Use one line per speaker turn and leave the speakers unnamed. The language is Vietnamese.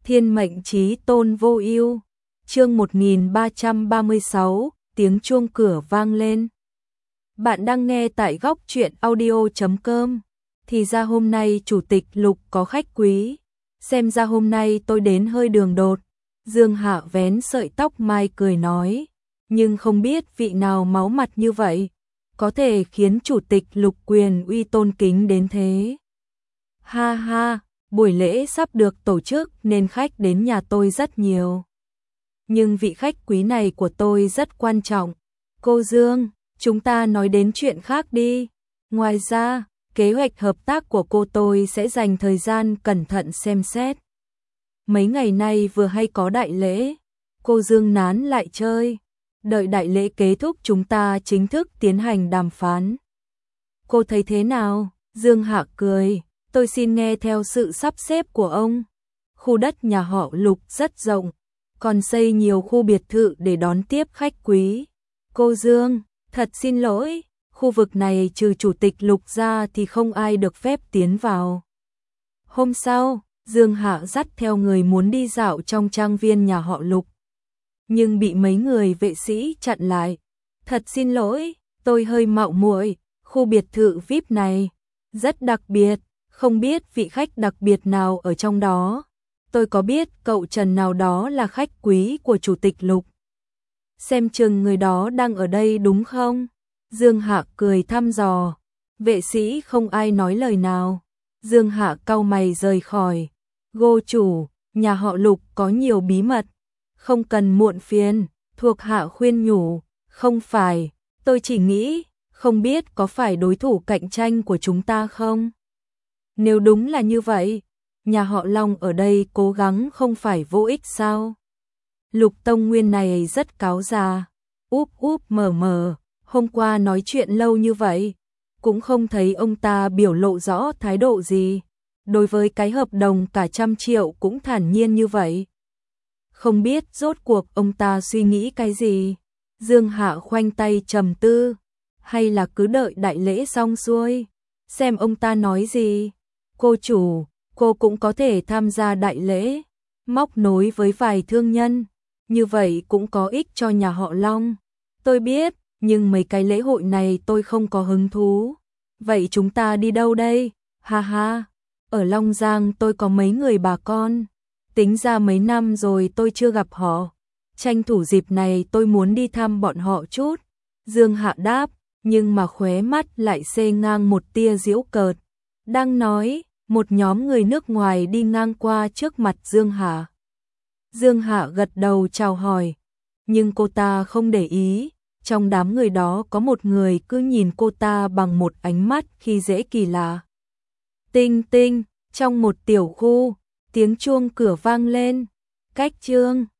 Thiên mệnh chí tôn vô ưu. Chương 1336, tiếng chuông cửa vang lên. Bạn đang nghe tại góc truyện audio.com. Thì ra hôm nay chủ tịch Lục có khách quý. Xem ra hôm nay tôi đến hơi đường đột. Dương Hạ vén sợi tóc mai cười nói. Nhưng không biết vị nào máu mặt như vậy, có thể khiến chủ tịch Lục quyền uy tôn kính đến thế. Ha ha, buổi lễ sắp được tổ chức nên khách đến nhà tôi rất nhiều. Nhưng vị khách quý này của tôi rất quan trọng. Cô Dương, chúng ta nói đến chuyện khác đi. Ngoài ra, kế hoạch hợp tác của cô tôi sẽ dành thời gian cẩn thận xem xét. Mấy ngày nay vừa hay có đại lễ, cô Dương nán lại chơi. Đợi đại lễ kết thúc chúng ta chính thức tiến hành đàm phán. Cô thấy thế nào? Dương Hạ cười. Tôi xin nghe theo sự sắp xếp của ông. Khu đất nhà họ Lục rất rộng, còn xây nhiều khu biệt thự để đón tiếp khách quý. Cô Dương, thật xin lỗi, khu vực này trừ chủ tịch Lục ra thì không ai được phép tiến vào. Hôm sau, Dương Hạ dắt theo người muốn đi dạo trong trang viên nhà họ Lục, nhưng bị mấy người vệ sĩ chặn lại. Thật xin lỗi, tôi hơi mạo muội, khu biệt thự VIP này rất đặc biệt, không biết vị khách đặc biệt nào ở trong đó. Tôi có biết cậu Trần nào đó là khách quý của chủ tịch Lục. Xem chừng người đó đang ở đây đúng không? Dương Hạ cười thăm dò. Vệ sĩ không ai nói lời nào. Dương Hạ cau mày rời khỏi. Cô chủ, nhà họ Lục có nhiều bí mật, không cần muộn phiền. Thuộc hạ khuyên nhủ. Không phải, tôi chỉ nghĩ, không biết có phải đối thủ cạnh tranh của chúng ta không? Nếu đúng là như vậy, nhà họ Long ở đây cố gắng không phải vô ích sao? Lục Tông Nguyên này rất cáo già, úp úp mở mở, hôm qua nói chuyện lâu như vậy, cũng không thấy ông ta biểu lộ rõ thái độ gì. Đối với cái hợp đồng cả 100 triệu cũng thản nhiên như vậy. Không biết rốt cuộc ông ta suy nghĩ cái gì? Dương Hạ khoanh tay trầm tư, hay là cứ đợi đại lễ xong xuôi, xem ông ta nói gì. Cô chủ, cô cũng có thể tham gia đại lễ, móc nối với vài thương nhân, như vậy cũng có ích cho nhà họ Long. Tôi biết, nhưng mấy cái lễ hội này tôi không có hứng thú. Vậy chúng ta đi đâu đây? Ha ha, ở Long Giang tôi có mấy người bà con, tính ra mấy năm rồi tôi chưa gặp họ. Tranh thủ dịp này tôi muốn đi thăm bọn họ chút. Dương Hạ đáp, nhưng mà khóe mắt lại xê ngang một tia giễu cợt. Đang nói, một nhóm người nước ngoài đi ngang qua trước mặt Dương Hạ. Dương Hạ gật đầu chào hỏi, nhưng cô ta không để ý, trong đám người đó có một người cứ nhìn cô ta bằng một ánh mắt khi dễ kỳ lạ. Tinh tinh, trong một tiểu khu, tiếng chuông cửa vang lên. Cách Trương,